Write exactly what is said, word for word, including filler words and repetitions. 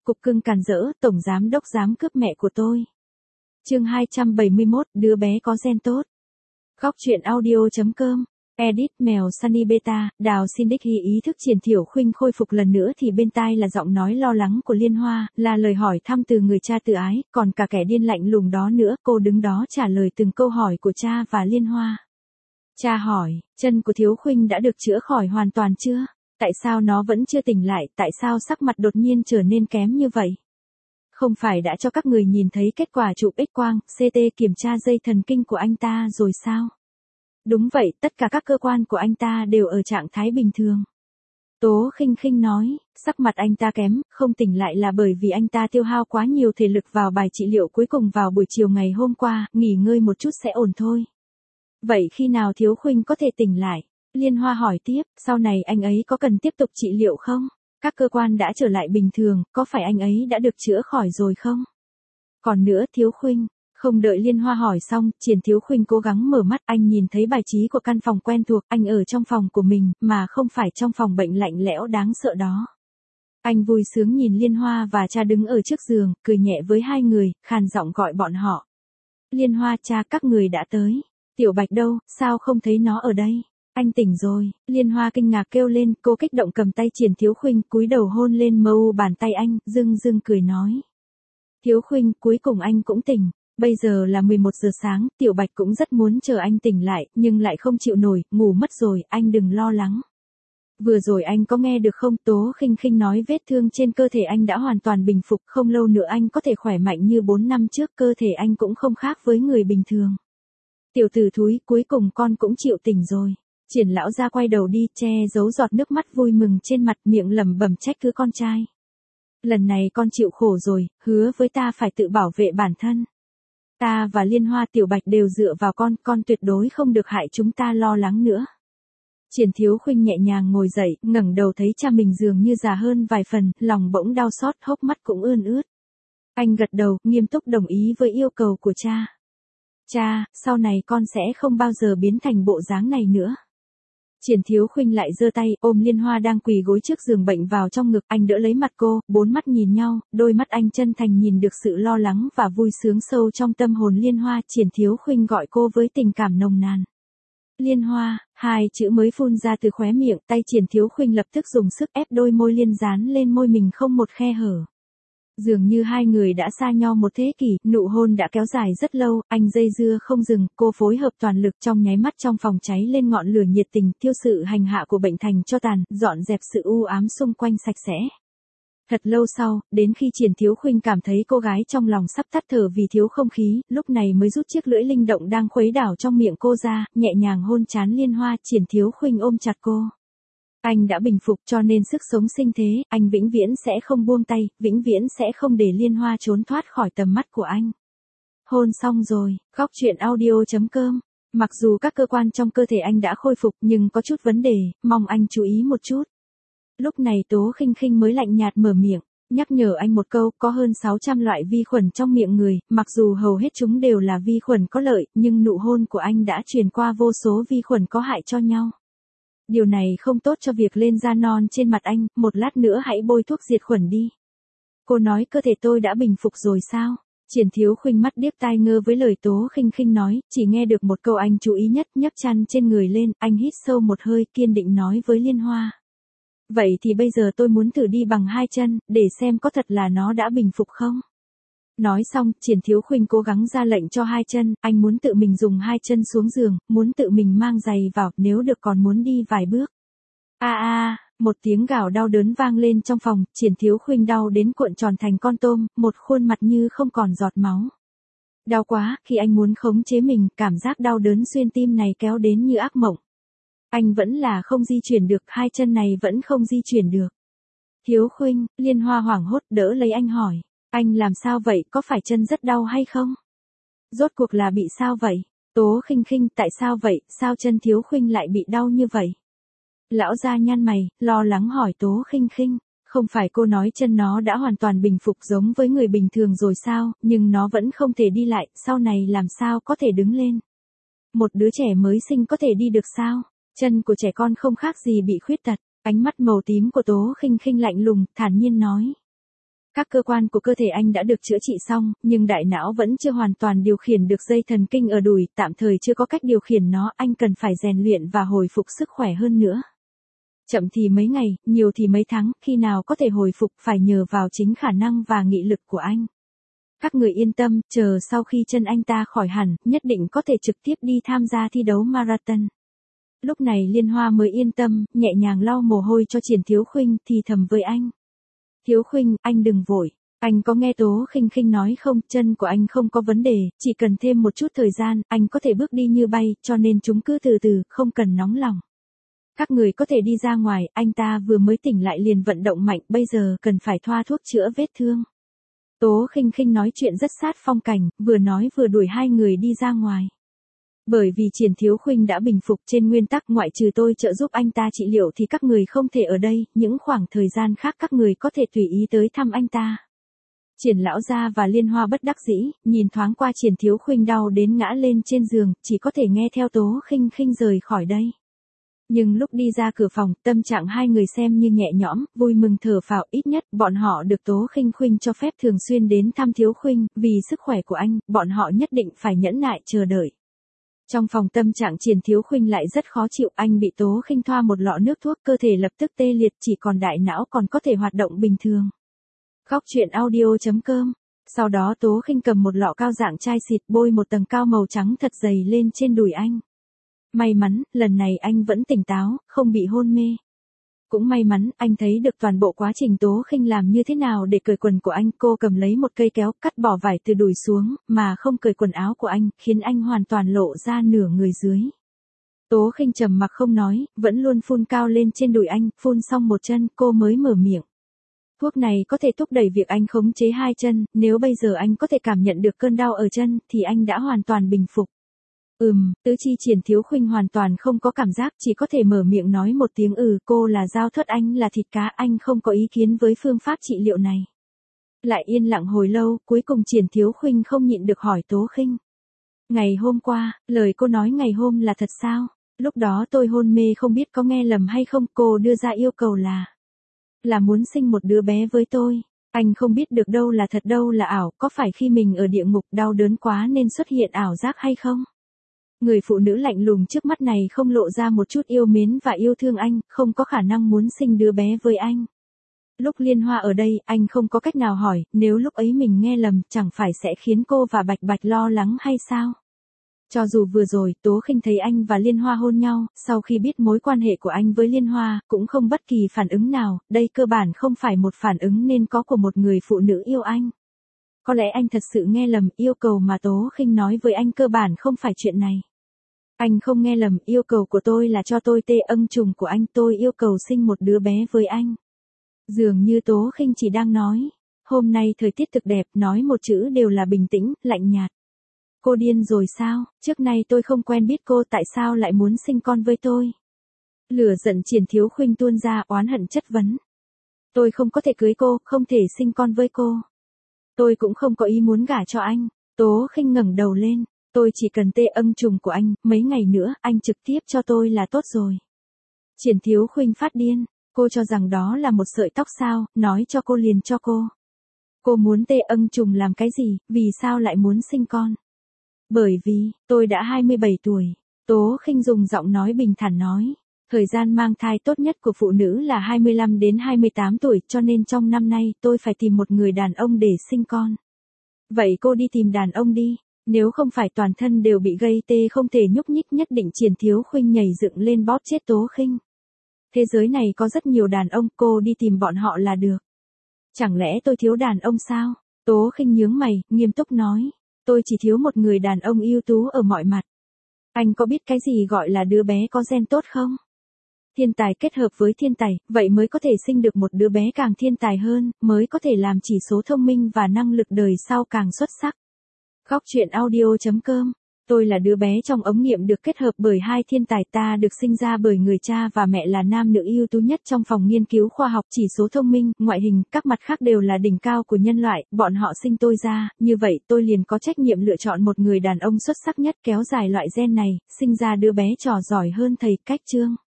cục cưng càn rỡ, tổng giám đốc dám cướp mẹ của tôi. Chương hai trăm bảy mươi mốt, đứa bé có gen tốt. Góc truyện audio.com. Edit mèo Sunny Beta, Đào xin đích hy ý thức Triển Thiểu Khuynh khôi phục lần nữa thì bên tai là giọng nói lo lắng của Liên Hoa, là lời hỏi thăm từ người cha tự ái, còn cả kẻ điên lạnh lùng đó nữa, cô đứng đó trả lời từng câu hỏi của cha và Liên Hoa. Cha hỏi, chân của Thiếu Khuynh đã được chữa khỏi hoàn toàn chưa? Tại sao nó vẫn chưa tỉnh lại, tại sao sắc mặt đột nhiên trở nên kém như vậy? Không phải đã cho các người nhìn thấy kết quả chụp X-quang, xê tê kiểm tra dây thần kinh của anh ta rồi sao? Đúng vậy, tất cả các cơ quan của anh ta đều ở trạng thái bình thường. Tố Khinh Khinh nói, sắc mặt anh ta kém, không tỉnh lại là bởi vì anh ta tiêu hao quá nhiều thể lực vào bài trị liệu cuối cùng vào buổi chiều ngày hôm qua, nghỉ ngơi một chút sẽ ổn thôi. Vậy khi nào Thiếu Khuynh có thể tỉnh lại? Liên Hoa hỏi tiếp, sau này anh ấy có cần tiếp tục trị liệu không? Các cơ quan đã trở lại bình thường, có phải anh ấy đã được chữa khỏi rồi không? Còn nữa Thiếu Khuynh. Không đợi Liên Hoa hỏi xong, Triển Thiếu Khuynh cố gắng mở mắt, anh nhìn thấy bài trí của căn phòng quen thuộc, anh ở trong phòng của mình, mà không phải trong phòng bệnh lạnh lẽo đáng sợ đó. Anh vui sướng nhìn Liên Hoa và cha đứng ở trước giường, cười nhẹ với hai người, khàn giọng gọi bọn họ. Liên Hoa, cha, các người đã tới. Tiểu Bạch đâu, sao không thấy nó ở đây? Anh tỉnh rồi. Liên Hoa kinh ngạc kêu lên, cô kích động cầm tay Triển Thiếu Khuynh, cúi đầu hôn lên mâu bàn tay anh, dưng dưng cười nói. Thiếu Khuynh, cuối cùng anh cũng tỉnh. Bây giờ là mười một giờ sáng, Tiểu Bạch cũng rất muốn chờ anh tỉnh lại, nhưng lại không chịu nổi, ngủ mất rồi, anh đừng lo lắng. Vừa rồi anh có nghe được không? Tố Khinh Khinh nói vết thương trên cơ thể anh đã hoàn toàn bình phục, không lâu nữa anh có thể khỏe mạnh như bốn năm trước, cơ thể anh cũng không khác với người bình thường. Tiểu tử thúi, cuối cùng con cũng chịu tỉnh rồi. Triển lão ra quay đầu đi, che giấu giọt nước mắt vui mừng trên mặt, miệng lẩm bẩm trách cứ con trai. Lần này con chịu khổ rồi, hứa với ta phải tự bảo vệ bản thân. Ta và Liên Hoa, Tiểu Bạch đều dựa vào con, con tuyệt đối không được hại chúng ta lo lắng nữa. Triển Thiếu Khuynh nhẹ nhàng ngồi dậy, ngẩng đầu thấy cha mình dường như già hơn vài phần, lòng bỗng đau xót, hốc mắt cũng ươn ướt. Anh gật đầu, nghiêm túc đồng ý với yêu cầu của cha. Cha, sau này con sẽ không bao giờ biến thành bộ dáng này nữa. Triển Thiếu Khuynh lại giơ tay, ôm Liên Hoa đang quỳ gối trước giường bệnh vào trong ngực, anh đỡ lấy mặt cô, bốn mắt nhìn nhau, đôi mắt anh chân thành nhìn được sự lo lắng và vui sướng sâu trong tâm hồn Liên Hoa. Triển Thiếu Khuynh gọi cô với tình cảm nồng nàn. Liên Hoa, hai chữ mới phun ra từ khóe miệng, tay Triển Thiếu Khuynh lập tức dùng sức ép đôi môi Liên dán lên môi mình không một khe hở. Dường như hai người đã xa nhau một thế kỷ, nụ hôn đã kéo dài rất lâu, anh dây dưa không dừng, cô phối hợp toàn lực, trong nháy mắt trong phòng cháy lên ngọn lửa nhiệt tình, thiêu sự hành hạ của bệnh thành cho tàn, dọn dẹp sự u ám xung quanh sạch sẽ. Thật lâu sau, đến khi Triển Thiếu Khuynh cảm thấy cô gái trong lòng sắp tắt thở vì thiếu không khí, lúc này mới rút chiếc lưỡi linh động đang khuấy đảo trong miệng cô ra, nhẹ nhàng hôn trán Liên Hoa. Triển Thiếu Khuynh ôm chặt cô. Anh đã bình phục cho nên sức sống sinh thế, anh vĩnh viễn sẽ không buông tay, vĩnh viễn sẽ không để Liên Hoa trốn thoát khỏi tầm mắt của anh. Hôn xong rồi, góc truyện audio.com. Mặc dù các cơ quan trong cơ thể anh đã khôi phục nhưng có chút vấn đề, mong anh chú ý một chút. Lúc này Tố Khinh Khinh mới lạnh nhạt mở miệng, nhắc nhở anh một câu, có hơn sáu trăm loại vi khuẩn trong miệng người, mặc dù hầu hết chúng đều là vi khuẩn có lợi, nhưng nụ hôn của anh đã truyền qua vô số vi khuẩn có hại cho nhau. Điều này không tốt cho việc lên da non trên mặt anh, một lát nữa hãy bôi thuốc diệt khuẩn đi. Cô nói cơ thể tôi đã bình phục rồi sao? Triển Thiếu Khuynh mắt điếc tai ngơ với lời Tố Khinh Khinh nói, chỉ nghe được một câu anh chú ý nhất, nhấc chăn trên người lên, anh hít sâu một hơi, kiên định nói với Liên Hoa. Vậy thì bây giờ tôi muốn thử đi bằng hai chân, để xem có thật là nó đã bình phục không? Nói xong, Triển Thiếu Khuynh cố gắng ra lệnh cho hai chân, anh muốn tự mình dùng hai chân xuống giường, muốn tự mình mang giày vào, nếu được còn muốn đi vài bước. A a, một tiếng gào đau đớn vang lên trong phòng, Triển Thiếu Khuynh đau đến cuộn tròn thành con tôm, một khuôn mặt như không còn giọt máu. Đau quá, khi anh muốn khống chế mình, cảm giác đau đớn xuyên tim này kéo đến như ác mộng. Anh vẫn là không di chuyển được, hai chân này vẫn không di chuyển được. Thiếu Khuynh, Liên Hoa hoảng hốt đỡ lấy anh hỏi. Anh làm sao vậy, có phải chân rất đau hay không? Rốt cuộc là bị sao vậy? Tố Khinh Khinh, tại sao vậy, sao chân Thiếu Khuynh lại bị đau như vậy? Lão gia nhăn mày, lo lắng hỏi Tố Khinh Khinh, không phải cô nói chân nó đã hoàn toàn bình phục giống với người bình thường rồi sao, nhưng nó vẫn không thể đi lại, sau này làm sao có thể đứng lên? Một đứa trẻ mới sinh có thể đi được sao? Chân của trẻ con không khác gì bị khuyết tật. Ánh mắt màu tím của Tố Khinh Khinh lạnh lùng, thản nhiên nói. Các cơ quan của cơ thể anh đã được chữa trị xong, nhưng đại não vẫn chưa hoàn toàn điều khiển được dây thần kinh ở đùi, tạm thời chưa có cách điều khiển nó, anh cần phải rèn luyện và hồi phục sức khỏe hơn nữa. Chậm thì mấy ngày, nhiều thì mấy tháng, khi nào có thể hồi phục phải nhờ vào chính khả năng và nghị lực của anh. Các người yên tâm, chờ sau khi chân anh ta khỏi hẳn, nhất định có thể trực tiếp đi tham gia thi đấu marathon. Lúc này Liên Hoa mới yên tâm, nhẹ nhàng lau mồ hôi cho Triển Thiếu Khuynh, thì thầm với anh. Thiếu Khuynh, anh đừng vội. Anh có nghe Tố Khinh Khinh nói không, chân của anh không có vấn đề, chỉ cần thêm một chút thời gian, anh có thể bước đi như bay, cho nên chúng cứ từ từ, không cần nóng lòng. Các người có thể đi ra ngoài, anh ta vừa mới tỉnh lại liền vận động mạnh, bây giờ cần phải thoa thuốc chữa vết thương. Tố Khinh Khinh nói chuyện rất sát phong cảnh, vừa nói vừa đuổi hai người đi ra ngoài. Bởi vì Triển Thiếu Khuynh đã bình phục, trên nguyên tắc ngoại trừ tôi trợ giúp anh ta trị liệu thì các người không thể ở đây, những khoảng thời gian khác các người có thể tùy ý tới thăm anh ta. Triển lão gia và Liên Hoa bất đắc dĩ, nhìn thoáng qua Triển Thiếu Khuynh đau đến ngã lên trên giường, chỉ có thể nghe theo Tố Khinh Khinh rời khỏi đây. Nhưng lúc đi ra cửa phòng, tâm trạng hai người xem như nhẹ nhõm, vui mừng thở phào, ít nhất bọn họ được Tố Khinh Khuynh cho phép thường xuyên đến thăm Thiếu Khuynh, vì sức khỏe của anh, bọn họ nhất định phải nhẫn nại chờ đợi. Trong phòng tâm trạng Triển Thiếu Khuynh lại rất khó chịu, anh bị Tố Khinh thoa một lọ nước thuốc, cơ thể lập tức tê liệt, chỉ còn đại não còn có thể hoạt động bình thường. Khóc chuyện audio chấm com. Sau đó Tố Khinh cầm một lọ cao dạng chai xịt, bôi một tầng cao màu trắng thật dày lên trên đùi anh. May mắn, lần này anh vẫn tỉnh táo, không bị hôn mê. Cũng may mắn, anh thấy được toàn bộ quá trình Tố Khinh làm như thế nào để cởi quần của anh. Cô cầm lấy một cây kéo, cắt bỏ vải từ đùi xuống, mà không cởi quần áo của anh, khiến anh hoàn toàn lộ ra nửa người dưới. Tố Khinh trầm mặc không nói, vẫn luôn phun cao lên trên đùi anh, phun xong một chân, cô mới mở miệng. Thuốc này có thể thúc đẩy việc anh khống chế hai chân, nếu bây giờ anh có thể cảm nhận được cơn đau ở chân, thì anh đã hoàn toàn bình phục. Ừm, tứ chi Triển Thiếu Khuynh hoàn toàn không có cảm giác, chỉ có thể mở miệng nói một tiếng ừ, cô là dao thớt, anh là thịt cá, anh không có ý kiến với phương pháp trị liệu này. Lại yên lặng hồi lâu, cuối cùng Triển Thiếu Khuynh không nhịn được hỏi Tố Khinh. Ngày hôm qua, lời cô nói ngày hôm là thật sao? Lúc đó tôi hôn mê không biết có nghe lầm hay không, cô đưa ra yêu cầu là là muốn sinh một đứa bé với tôi. Anh không biết được đâu là thật đâu là ảo, có phải khi mình ở địa ngục đau đớn quá nên xuất hiện ảo giác hay không? Người phụ nữ lạnh lùng trước mắt này không lộ ra một chút yêu mến và yêu thương anh, không có khả năng muốn sinh đứa bé với anh. Lúc Liên Hoa ở đây, anh không có cách nào hỏi, nếu lúc ấy mình nghe lầm, chẳng phải sẽ khiến cô và Bạch Bạch lo lắng hay sao? Cho dù vừa rồi, Tố Khinh thấy anh và Liên Hoa hôn nhau, sau khi biết mối quan hệ của anh với Liên Hoa, cũng không bất kỳ phản ứng nào, đây cơ bản không phải một phản ứng nên có của một người phụ nữ yêu anh. Có lẽ anh thật sự nghe lầm, yêu cầu mà Tố Khinh nói với anh cơ bản không phải chuyện này. Anh không nghe lầm, yêu cầu của tôi là cho tôi tê âm trùng của anh, tôi yêu cầu sinh một đứa bé với anh. Dường như Tố Khinh chỉ đang nói, hôm nay thời tiết thực đẹp, nói một chữ đều là bình tĩnh, lạnh nhạt. Cô điên rồi sao, trước nay tôi không quen biết cô, tại sao lại muốn sinh con với tôi? Lửa giận Triển Thiếu Khuynh tuôn ra, oán hận chất vấn. Tôi không có thể cưới cô, không thể sinh con với cô. Tôi cũng không có ý muốn gả cho anh. Tố Khinh ngẩng đầu lên, tôi chỉ cần tê âm trùng của anh, mấy ngày nữa, anh trực tiếp cho tôi là tốt rồi. Triển Thiếu Khuynh phát điên, cô cho rằng đó là một sợi tóc sao, nói cho cô liền cho cô. Cô muốn tê âm trùng làm cái gì, vì sao lại muốn sinh con? Bởi vì, tôi đã hai mươi bảy tuổi. Tố Khinh dùng giọng nói bình thản nói. Thời gian mang thai tốt nhất của phụ nữ là hai mươi lăm đến hai mươi tám tuổi, cho nên trong năm nay tôi phải tìm một người đàn ông để sinh con. Vậy cô đi tìm đàn ông đi, nếu không phải toàn thân đều bị gây tê không thể nhúc nhích, nhất định Triển Thiếu Khuynh nhảy dựng lên bóp chết Tố Khinh. Thế giới này có rất nhiều đàn ông, cô đi tìm bọn họ là được. Chẳng lẽ tôi thiếu đàn ông sao? Tố Khinh nhướng mày, nghiêm túc nói. Tôi chỉ thiếu một người đàn ông ưu tú ở mọi mặt. Anh có biết cái gì gọi là đứa bé có gen tốt không? Thiên tài kết hợp với thiên tài, vậy mới có thể sinh được một đứa bé càng thiên tài hơn, mới có thể làm chỉ số thông minh và năng lực đời sau càng xuất sắc. Khóc chuyện audio chấm com. Tôi là đứa bé trong ống nghiệm được kết hợp bởi hai thiên tài, ta được sinh ra bởi người cha và mẹ là nam nữ ưu tú nhất trong phòng nghiên cứu khoa học, chỉ số thông minh, ngoại hình, các mặt khác đều là đỉnh cao của nhân loại, bọn họ sinh tôi ra, như vậy tôi liền có trách nhiệm lựa chọn một người đàn ông xuất sắc nhất kéo dài loại gen này, sinh ra đứa bé trò giỏi hơn thầy, cách chương.